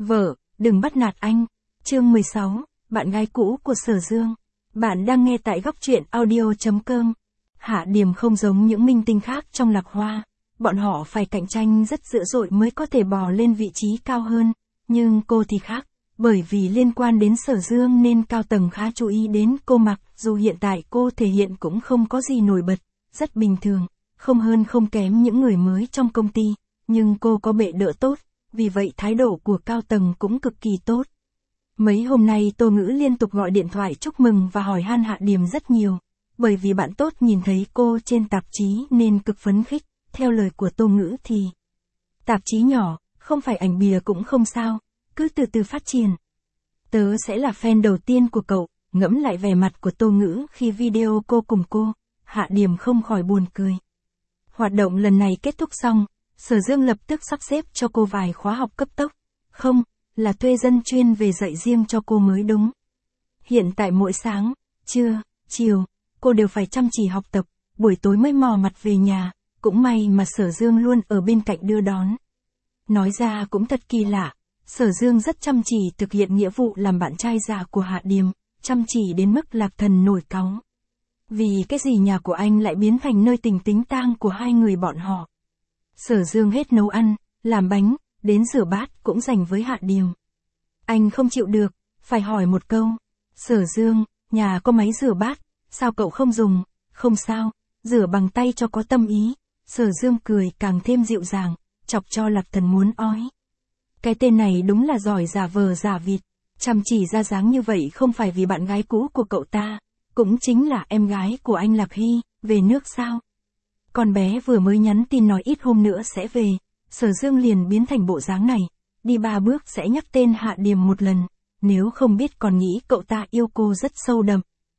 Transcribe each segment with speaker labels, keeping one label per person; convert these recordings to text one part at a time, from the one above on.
Speaker 1: Vợ, đừng bắt nạt anh. Chương 16, bạn gái cũ của Sở Dương. Bạn đang nghe tại góc truyện audio.com. Hạ Điềm không giống những minh tinh khác trong Lạc Hoa. Bọn họ phải cạnh tranh rất dữ dội mới có thể bò lên vị trí cao hơn. Nhưng cô thì khác. Bởi vì liên quan đến Sở Dương nên cao tầng khá chú ý đến cô, mặc dù hiện tại cô thể hiện cũng không có gì nổi bật, rất bình thường, không hơn không kém những người mới trong công ty. Nhưng cô có bệ đỡ tốt, vì vậy thái độ của cao tầng cũng cực kỳ tốt. Mấy hôm nay Tô Ngữ liên tục gọi điện thoại chúc mừng và hỏi han Hạ Điềm rất nhiều. Bởi vì bạn tốt nhìn thấy cô trên tạp chí nên cực phấn khích. Theo lời của Tô Ngữ thì tạp chí nhỏ, không phải ảnh bìa cũng không sao, cứ từ từ phát triển. Tớ sẽ là fan đầu tiên của cậu. Ngẫm lại vẻ mặt của Tô Ngữ khi video cô cùng cô, Hạ Điềm không khỏi buồn cười. Hoạt động lần này kết thúc xong, Sở Dương lập tức sắp xếp cho cô vài khóa học cấp tốc. Không, là thuê dân chuyên về dạy riêng cho cô mới đúng. Hiện tại mỗi sáng, trưa, chiều, cô đều phải chăm chỉ học tập, buổi tối mới mò mặt về nhà. Cũng may mà Sở Dương luôn ở bên cạnh đưa đón. Nói ra cũng thật kỳ lạ, Sở Dương rất chăm chỉ thực hiện nghĩa vụ làm bạn trai già của Hạ Điềm, chăm chỉ đến mức Lạc Thần nổi cáu. Vì cái gì nhà của anh lại biến thành nơi tình tính tang của hai người bọn họ. Sở Dương hết nấu ăn, làm bánh, đến rửa bát cũng dành với Hạ Điềm. Anh không chịu được, phải hỏi một câu. Sở Dương, nhà có máy rửa bát, sao cậu không dùng? Không sao, rửa bằng tay cho có tâm ý. Sở Dương cười càng thêm dịu dàng, chọc cho Lạc Thần muốn ói. Cái tên này đúng là giỏi giả vờ giả vịt, chăm chỉ ra dáng như vậy không phải vì bạn gái cũ của cậu ta, cũng chính là em gái của anh Lạc Hy, về nước sao? Con bé vừa mới nhắn tin nói ít hôm nữa sẽ về, Sở Dương liền biến thành bộ dáng này, đi 3 bước sẽ nhắc tên Hạ Điềm một lần, nếu không biết còn nghĩ cậu ta yêu cô rất sâu đậm.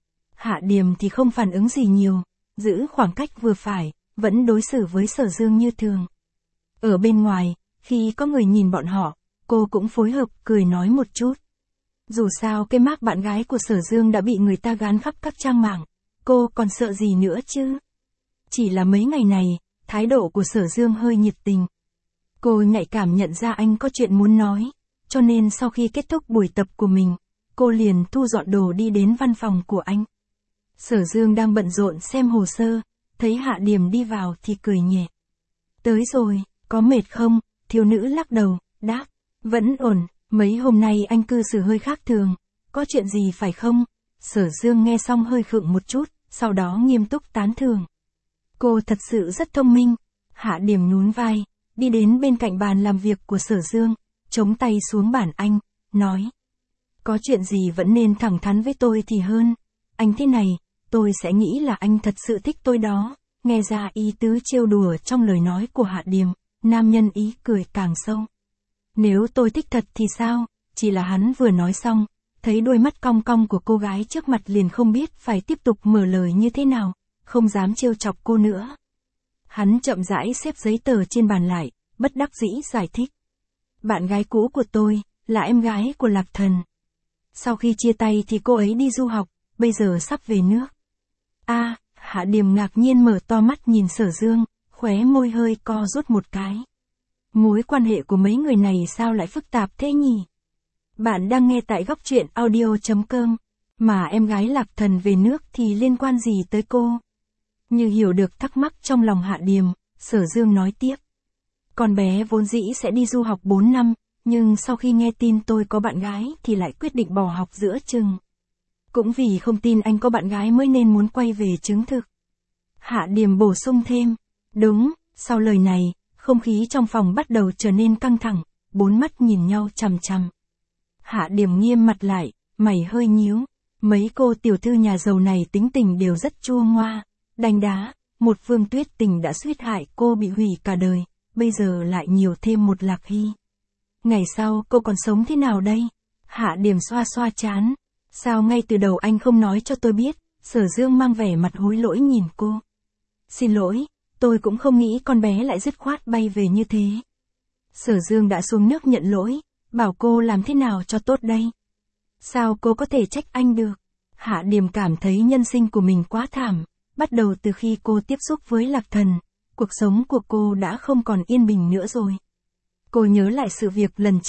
Speaker 1: Hạ Điềm thì không phản ứng gì nhiều, giữ khoảng cách vừa phải, vẫn đối xử với Sở Dương như thường. Ở bên ngoài, khi có người nhìn bọn họ, cô cũng phối hợp cười nói một chút. Dù sao cái mác bạn gái của Sở Dương đã bị người ta gán khắp các trang mạng, cô còn sợ gì nữa chứ? Chỉ là mấy ngày này, thái độ của Sở Dương hơi nhiệt tình. Cô nhạy cảm nhận ra anh có chuyện muốn nói, cho nên sau khi kết thúc buổi tập của mình, cô liền thu dọn đồ đi đến văn phòng của anh. Sở Dương đang bận rộn xem hồ sơ, thấy Hạ Điềm đi vào thì cười nhẹ. Tới rồi, có mệt không? Thiếu nữ lắc đầu, đáp, vẫn ổn, mấy hôm nay anh cư xử hơi khác thường, có chuyện gì phải không? Sở Dương nghe xong hơi khựng một chút, sau đó nghiêm túc tán thưởng. Cô thật sự rất thông minh. Hạ Điềm nhún vai, đi đến bên cạnh bàn làm việc của Sở Dương, chống tay xuống bàn anh, nói. Có chuyện gì vẫn nên thẳng thắn với tôi thì hơn. Anh thế này, tôi sẽ nghĩ là anh thật sự thích tôi đó. Nghe ra ý tứ trêu đùa trong lời nói của Hạ Điềm, nam nhân ý cười càng sâu. Nếu tôi thích thật thì sao? Chỉ là hắn vừa nói xong, thấy đôi mắt cong cong của cô gái trước mặt liền không biết phải tiếp tục mở lời như thế nào, không dám trêu chọc cô nữa. Hắn chậm rãi xếp giấy tờ trên bàn lại, bất đắc dĩ giải thích. Bạn gái cũ của tôi, là em gái của Lạc Thần. Sau khi chia tay thì cô ấy đi du học, bây giờ sắp về nước. Hạ Điềm ngạc nhiên mở to mắt nhìn Sở Dương, khóe môi hơi co rút một cái. Mối quan hệ của mấy người này sao lại phức tạp thế nhỉ? Bạn đang nghe tại góc truyện audio.com, mà em gái Lạc Thần về nước thì liên quan gì tới cô? Như hiểu được thắc mắc trong lòng Hạ Điềm, Sở Dương nói tiếp. Con bé vốn dĩ sẽ đi du học 4 năm, nhưng sau khi nghe tin tôi có bạn gái thì lại quyết định bỏ học giữa chừng. Cũng vì không tin anh có bạn gái mới nên muốn quay về chứng thực. Hạ Điềm bổ sung thêm. Đúng, sau lời này, không khí trong phòng bắt đầu trở nên căng thẳng, bốn mắt nhìn nhau chằm chằm. Hạ Điềm nghiêm mặt lại, mày hơi nhíu. Mấy cô tiểu thư nhà giàu này tính tình đều rất chua ngoa, đanh đá. Một Phương Tuyết Tình đã suýt hại cô bị hủy cả đời, bây giờ lại nhiều thêm một Lạc Hy. Ngày sau cô còn sống thế nào đây? Hạ Điềm xoa xoa trán. Sao ngay từ đầu anh không nói cho tôi biết? Sở Dương mang vẻ mặt hối lỗi nhìn cô. Xin lỗi, tôi cũng không nghĩ con bé lại dứt khoát bay về như thế. Sở Dương đã xuống nước nhận lỗi, bảo cô làm thế nào cho tốt đây? Sao cô có thể trách anh được? Hạ Điềm cảm thấy nhân sinh của mình quá thảm, bắt đầu từ khi cô tiếp xúc với Lạc Thần, cuộc sống của cô đã không còn yên bình nữa rồi. Cô nhớ lại sự việc lần trước,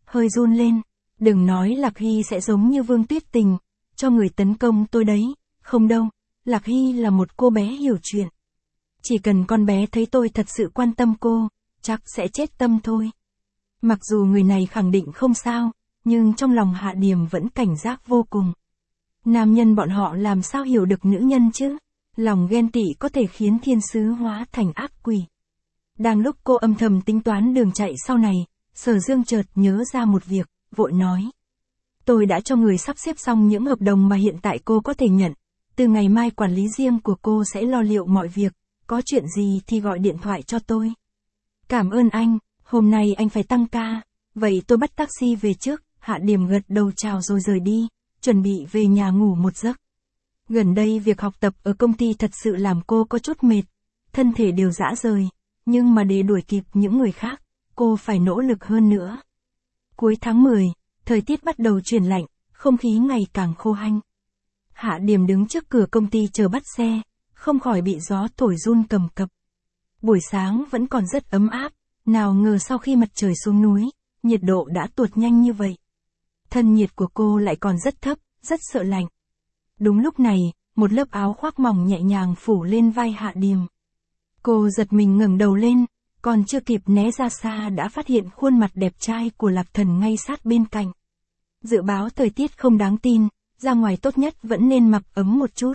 Speaker 1: hơi run lên. Đừng nói Lạc Hy sẽ giống như Vương Tuyết Tình, cho người tấn công tôi đấy. Không đâu, Lạc Hy là một cô bé hiểu chuyện. Chỉ cần con bé thấy tôi thật sự quan tâm cô, chắc sẽ chết tâm thôi. Mặc dù người này khẳng định không sao, nhưng trong lòng Hạ Điềm vẫn cảnh giác vô cùng. Nam nhân bọn họ làm sao hiểu được nữ nhân chứ? Lòng ghen tị có thể khiến thiên sứ hóa thành ác quỷ. Đang lúc cô âm thầm tính toán đường chạy sau này, Sở Dương chợt nhớ ra một việc, vội nói. Tôi đã cho người sắp xếp xong những hợp đồng mà hiện tại cô có thể nhận. Từ ngày mai quản lý riêng của cô sẽ lo liệu mọi việc, có chuyện gì thì gọi điện thoại cho tôi. Cảm ơn anh, hôm nay anh phải tăng ca, vậy tôi bắt taxi về trước. Hạ Điềm gật đầu chào rồi rời đi, chuẩn bị về nhà ngủ một giấc. Gần đây việc học tập ở công ty thật sự làm cô có chút mệt, thân thể đều rã rời, nhưng mà để đuổi kịp những người khác, cô phải nỗ lực hơn nữa. Cuối tháng 10, thời tiết bắt đầu chuyển lạnh, không khí ngày càng khô hanh. Hạ Điềm đứng trước cửa công ty chờ bắt xe, không khỏi bị gió thổi run cầm cập. Buổi sáng vẫn còn rất ấm áp, nào ngờ sau khi mặt trời xuống núi, nhiệt độ đã tuột nhanh như vậy. Thân nhiệt của cô lại còn rất thấp, rất sợ lạnh. Đúng lúc này, một lớp áo khoác mỏng nhẹ nhàng phủ lên vai Hạ Điềm. Cô giật mình ngẩng đầu lên, còn chưa kịp né ra xa đã phát hiện khuôn mặt đẹp trai của Lạc Thần ngay sát bên cạnh. Dự báo thời tiết không đáng tin, ra ngoài tốt nhất vẫn nên mặc ấm một chút.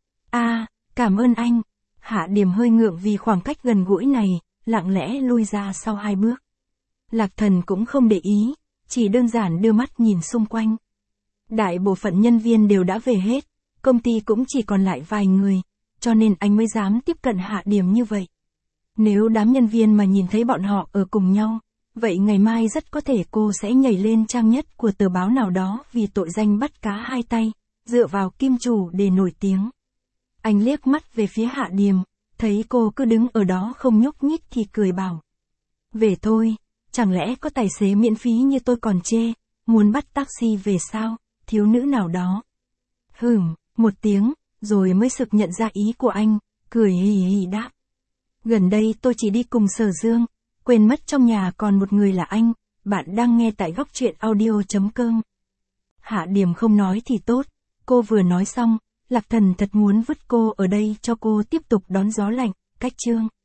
Speaker 1: Cảm ơn anh. Hạ Điềm hơi ngượng vì khoảng cách gần gũi này, lặng lẽ lui ra sau 2 bước. Lạc Thần cũng không để ý, chỉ đơn giản đưa mắt nhìn xung quanh. Đại bộ phận nhân viên đều đã về hết, công ty cũng chỉ còn lại vài người, cho nên anh mới dám tiếp cận Hạ Điềm như vậy. Nếu đám nhân viên mà nhìn thấy bọn họ ở cùng nhau, vậy ngày mai rất có thể cô sẽ nhảy lên trang nhất của tờ báo nào đó vì tội danh bắt cá hai tay, dựa vào kim chủ để nổi tiếng. Anh liếc mắt về phía Hạ Điềm, thấy cô cứ đứng ở đó không nhúc nhích thì cười bảo. Về thôi, chẳng lẽ có tài xế miễn phí như tôi còn chê, muốn bắt taxi về sao, thiếu nữ nào đó. Một tiếng, rồi mới sực nhận ra ý của anh, cười hì hì đáp. Gần đây tôi chỉ đi cùng Sở Dương, quên mất trong nhà còn một người là anh, bạn đang nghe tại góc truyện audio.com. Hạ Điềm không nói thì tốt, cô vừa nói xong, Lạc Thần thật muốn vứt cô ở đây cho cô tiếp tục đón gió lạnh, cách chương.